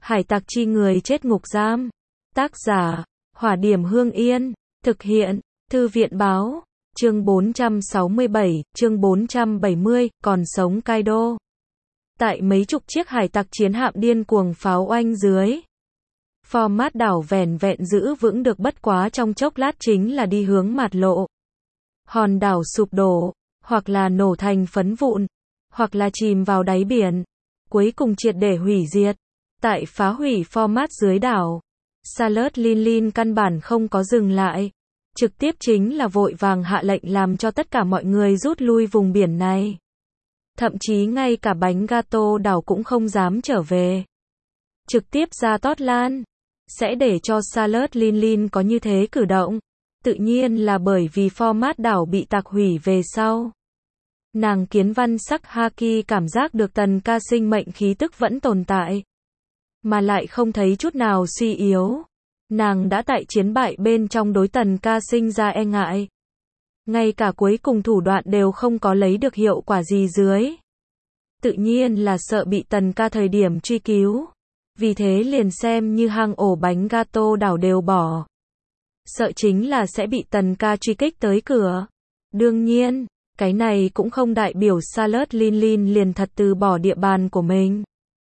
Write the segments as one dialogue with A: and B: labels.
A: Hải tặc chi người chết ngục giam. Tác giả, Hỏa Điểm Hương Yên. Thực hiện, Thư viện báo. Chương 467, chương 470, còn sống Kaido. Tại mấy chục chiếc hải tặc chiến hạm điên cuồng pháo oanh dưới. Format đảo vẻn vẹn giữ vững được bất quá trong chốc lát chính là đi hướng mạt lộ. Hòn đảo sụp đổ, hoặc là nổ thành phấn vụn, hoặc là chìm vào đáy biển. Cuối cùng triệt để hủy diệt. Tại phá hủy format dưới đảo, Salut Lin căn bản không có dừng lại. Trực tiếp chính là vội vàng hạ lệnh làm cho tất cả mọi người rút lui vùng biển này. Thậm chí ngay cả bánh gato đảo cũng không dám trở về. Trực tiếp ra Totland. Sẽ để cho Salut Lin có như thế cử động. Tự nhiên là bởi vì format đảo bị tạc hủy về sau. Nàng kiến văn sắc Haki cảm giác được tần ca sinh mệnh khí tức vẫn tồn tại. Mà lại không thấy chút nào suy yếu. Nàng đã tại chiến bại bên trong đối tần ca sinh ra e ngại. Ngay cả cuối cùng thủ đoạn đều không có lấy được hiệu quả gì dưới. Tự nhiên là sợ bị tần ca thời điểm truy cứu. Vì thế liền xem như hang ổ bánh gato đảo đều bỏ. Sợ chính là sẽ bị tần ca truy kích tới cửa. Đương nhiên, cái này cũng không đại biểu Salut Lin liền thật từ bỏ địa bàn của mình.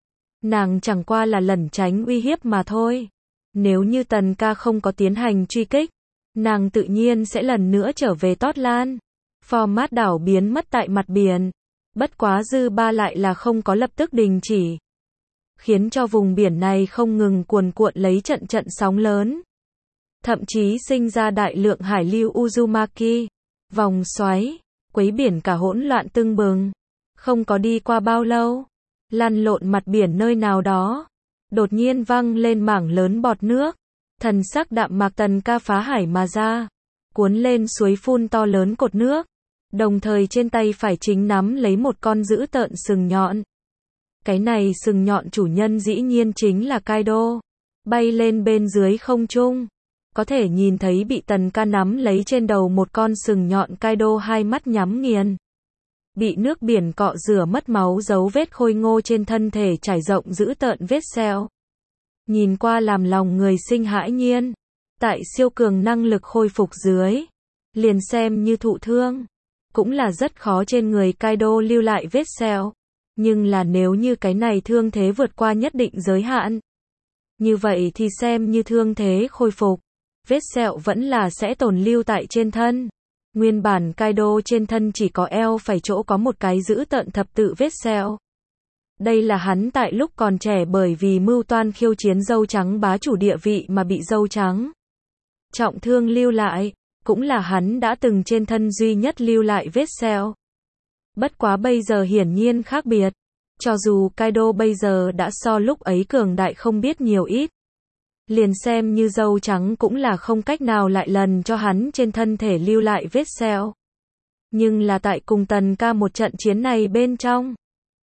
A: Nàng chẳng qua là lẩn tránh uy hiếp mà thôi. Nếu như tần ca không có tiến hành truy kích, nàng tự nhiên sẽ lần nữa trở về Totland. Format đảo biến mất tại mặt biển. Bất quá dư ba lại là không có lập tức đình chỉ. Khiến cho vùng biển này không ngừng cuồn cuộn lấy trận trận sóng lớn. Thậm chí sinh ra đại lượng hải lưu Uzumaki. Vòng xoáy, quấy biển cả hỗn loạn tưng bừng. Không có đi qua bao lâu, lăn lộn mặt biển nơi nào đó. Đột nhiên văng lên mảng lớn bọt nước. Thần sắc đạm mạc tần ca phá hải mà ra. Cuốn lên suối phun to lớn cột nước. Đồng thời trên tay phải chính nắm lấy một con dữ tợn sừng nhọn. Cái này sừng nhọn chủ nhân dĩ nhiên chính là Kaido. Bay lên bên dưới không trung. Có thể nhìn thấy bị tần ca nắm lấy trên đầu một con sừng nhọn Kaido hai mắt nhắm nghiền. Bị nước biển cọ rửa mất máu dấu vết khôi ngô trên thân thể trải rộng dữ tợn vết sẹo. Nhìn qua làm lòng người sinh hãi nhiên. Tại siêu cường năng lực khôi phục dưới. Liền xem như thụ thương. Cũng là rất khó trên người Kaido lưu lại vết sẹo. Nhưng là nếu như cái này thương thế vượt qua nhất định giới hạn. Như vậy thì xem như thương thế khôi phục. Vết sẹo vẫn là sẽ tồn lưu tại trên thân. Nguyên bản Kaido trên thân chỉ có eo phải chỗ có một cái dữ tợn thập tự vết sẹo. Đây là hắn tại lúc còn trẻ bởi vì mưu toan khiêu chiến dâu trắng bá chủ địa vị mà bị dâu trắng trọng thương lưu lại. Cũng là hắn đã từng trên thân duy nhất lưu lại vết sẹo. Bất quá bây giờ hiển nhiên khác biệt. Cho dù Kaido bây giờ đã so lúc ấy cường đại không biết nhiều ít. Liền xem như dâu trắng cũng là không cách nào lại lần cho hắn trên thân thể lưu lại vết sẹo. Nhưng là tại cùng tần ca một trận chiến này bên trong.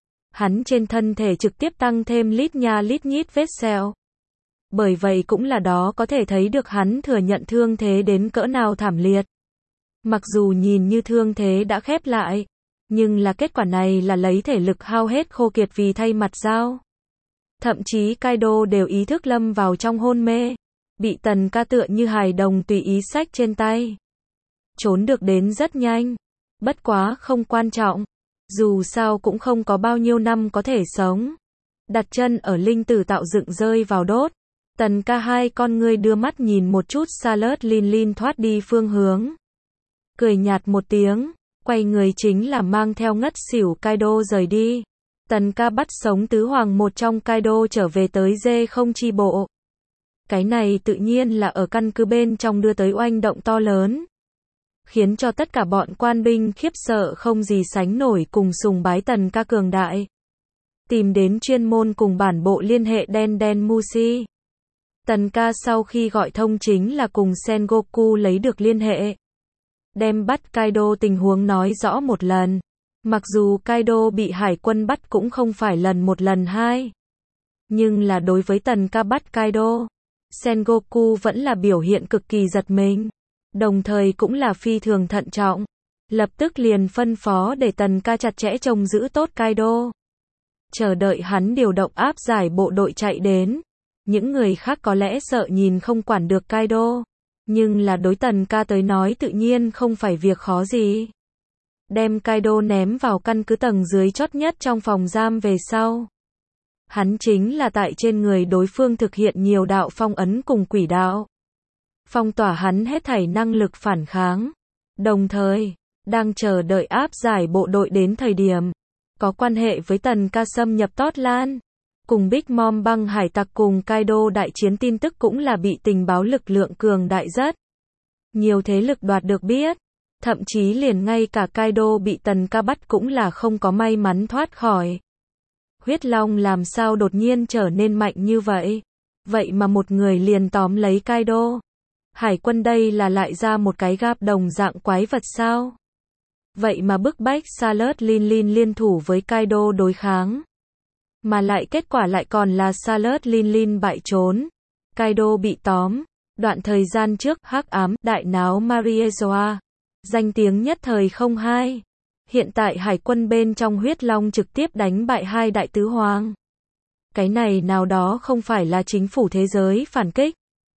A: Hắn trên thân thể trực tiếp tăng thêm lít nha lít nhít vết sẹo. Bởi vậy cũng là đó có thể thấy được hắn thừa nhận thương thế đến cỡ nào thảm liệt. Mặc dù nhìn như thương thế đã khép lại. Nhưng là kết quả này là lấy thể lực hao hết khô kiệt vì thay mặt dao. Thậm chí Kaido đều ý thức lâm vào trong hôn mê. Bị tần ca tựa như hài đồng tùy ý xách trên tay. Trốn được đến rất nhanh. Bất quá không quan trọng. Dù sao cũng không có bao nhiêu năm có thể sống. Đặt chân ở linh tử tạo dựng rơi vào đốt. Tần ca hai con ngươi đưa mắt nhìn một chút Salut Lin thoát đi phương hướng. Cười nhạt một tiếng. Quay người chính là mang theo ngất xỉu Kaido rời đi. Tần ca bắt sống tứ hoàng một trong Kaido trở về tới dê không chi bộ. Cái này tự nhiên là ở căn cứ bên trong đưa tới oanh động to lớn. Khiến cho tất cả bọn quan binh khiếp sợ không gì sánh nổi cùng sùng bái tần ca cường đại. Tìm đến chuyên môn cùng bản bộ liên hệ Den Mushi. Tần ca sau khi gọi thông chính là cùng Sengoku lấy được liên hệ. Đem bắt Kaido tình huống nói rõ một lần. Mặc dù Kaido bị hải quân bắt cũng không phải lần một lần hai. Nhưng là đối với tần ca bắt Kaido, Sengoku vẫn là biểu hiện cực kỳ giật mình. Đồng thời cũng là phi thường thận trọng. Lập tức liền phân phó để tần ca chặt chẽ trông giữ tốt Kaido. Chờ đợi hắn điều động áp giải bộ đội chạy đến. Những người khác có lẽ sợ nhìn không quản được Kaido. Nhưng là đối Tần Ca tới nói tự nhiên không phải việc khó gì. Đem Kaido ném vào căn cứ tầng dưới chót nhất trong phòng giam về sau. Hắn chính là tại trên người đối phương thực hiện nhiều đạo phong ấn cùng quỷ đạo. Phong tỏa hắn hết thảy năng lực phản kháng. Đồng thời, đang chờ đợi áp giải bộ đội đến thời điểm. Có quan hệ với Tần Ca xâm nhập Tốt Lan. Cùng Big Mom băng hải tặc cùng Kaido đại chiến tin tức cũng là bị tình báo lực lượng cường đại rất. Nhiều thế lực đoạt được biết. Thậm chí liền ngay cả Kaido bị Tần Ca bắt cũng là không có may mắn thoát khỏi. Huyết Long làm sao đột nhiên trở nên mạnh như vậy? Vậy mà một người liền tóm lấy Kaido. Hải quân đây là lại ra một cái gáp đồng dạng quái vật sao? Vậy mà bức bách Sailor Lin liên thủ với Kaido đối kháng. Mà lại kết quả lại còn là Sailor Lin bại trốn. Kaido bị tóm. Đoạn thời gian trước, hắc ám, đại náo Mariezoa. Danh tiếng nhất thời không hai. Hiện tại hải quân bên trong Huyết Long trực tiếp đánh bại hai đại tứ hoàng. Cái này nào đó không phải là chính phủ thế giới phản kích.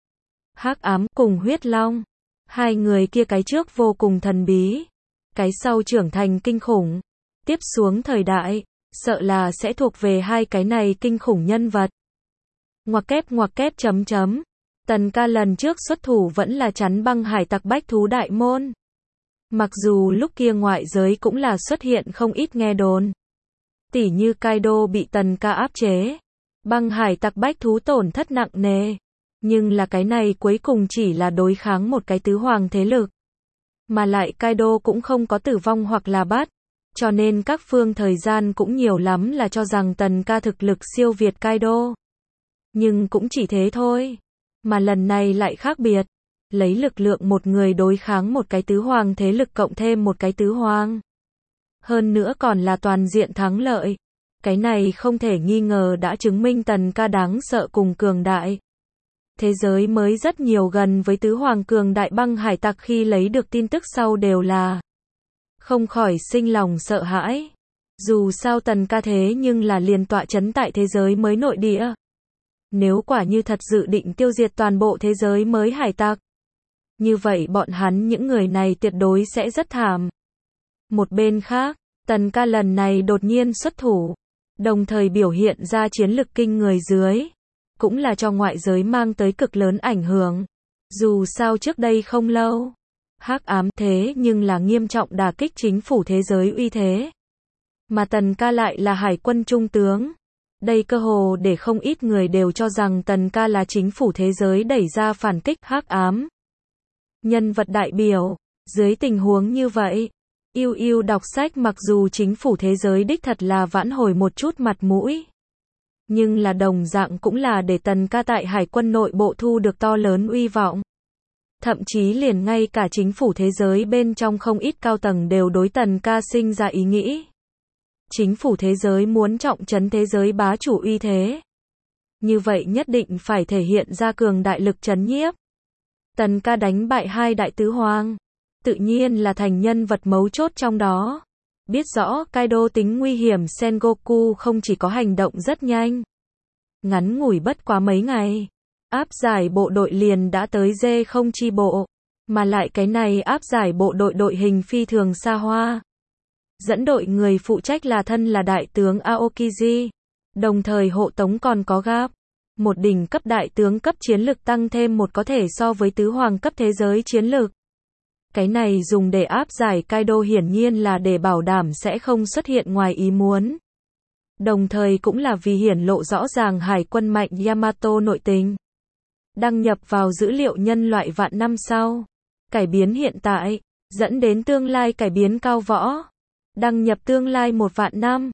A: Hắc ám cùng Huyết Long. Hai người kia cái trước vô cùng thần bí. Cái sau trưởng thành kinh khủng. Tiếp xuống thời đại, sợ là sẽ thuộc về hai cái này kinh khủng nhân vật. Ngoặc kép chấm chấm. Tần Ca lần trước xuất thủ vẫn là chắn băng hải tặc bách thú đại môn. Mặc dù lúc kia ngoại giới cũng là xuất hiện không ít nghe đồn. Tỉ như Kaido bị Tần Ca áp chế. Băng hải tặc bách thú tổn thất nặng nề. Nhưng là cái này cuối cùng chỉ là đối kháng một cái tứ hoàng thế lực. Mà lại Kaido cũng không có tử vong hoặc là bắt. Cho nên các phương thời gian cũng nhiều lắm là cho rằng Tần Ca thực lực siêu việt Kaido. Nhưng cũng chỉ thế thôi. Mà lần này lại khác biệt. Lấy lực lượng một người đối kháng một cái tứ hoàng thế lực cộng thêm một cái tứ hoàng. Hơn nữa còn là toàn diện thắng lợi. Cái này không thể nghi ngờ đã chứng minh Tần Ca đáng sợ cùng cường đại. Thế giới mới rất nhiều gần với tứ hoàng cường đại băng hải tặc khi lấy được tin tức sau đều là không khỏi sinh lòng sợ hãi. Dù sao Tần Ca thế nhưng là liền tọa chấn tại thế giới mới nội địa. Nếu quả như thật dự định tiêu diệt toàn bộ thế giới mới hải tặc. Như vậy bọn hắn những người này tuyệt đối sẽ rất thảm. Một bên khác, Tần Ca lần này đột nhiên xuất thủ. Đồng thời biểu hiện ra chiến lực kinh người dưới. Cũng là cho ngoại giới mang tới cực lớn ảnh hưởng. Dù sao trước đây không lâu. Hắc ám thế nhưng là nghiêm trọng đả kích chính phủ thế giới uy thế. Mà Tần Ca lại là hải quân trung tướng. Đây cơ hồ để không ít người đều cho rằng Tần Ca là chính phủ thế giới đẩy ra phản kích hắc ám. Nhân vật đại biểu. Dưới tình huống như vậy, yêu đọc sách mặc dù chính phủ thế giới đích thật là vãn hồi một chút mặt mũi. Nhưng là đồng dạng cũng là để Tần Ca tại hải quân nội bộ thu được to lớn uy vọng. Thậm chí liền ngay cả chính phủ thế giới bên trong không ít cao tầng đều đối Tần Ca sinh ra ý nghĩ. Chính phủ thế giới muốn trọng trấn thế giới bá chủ uy thế. Như vậy nhất định phải thể hiện ra cường đại lực trấn nhiếp. Tần Ca đánh bại hai đại tứ hoàng. Tự nhiên là thành nhân vật mấu chốt trong đó. Biết rõ Kaido tính nguy hiểm Sengoku không chỉ có hành động rất nhanh. Ngắn ngủi bất quá mấy ngày. Áp giải bộ đội liền đã tới D0 chi bộ. Mà lại cái này áp giải bộ đội đội hình phi thường xa hoa. Dẫn đội người phụ trách là thân là đại tướng Aokiji. Đồng thời hộ tống còn có Gap. Một đỉnh cấp đại tướng cấp chiến lực tăng thêm một có thể so với tứ hoàng cấp thế giới chiến lực. Cái này dùng để áp giải Kaido hiển nhiên là để bảo đảm sẽ không xuất hiện ngoài ý muốn. Đồng thời cũng là vì hiển lộ rõ ràng hải quân mạnh Yamato nội tình. Đăng nhập vào dữ liệu nhân loại vạn năm sau. Cải biến hiện tại, dẫn đến tương lai cải biến cao võ. Đăng nhập tương lai 1 vạn năm.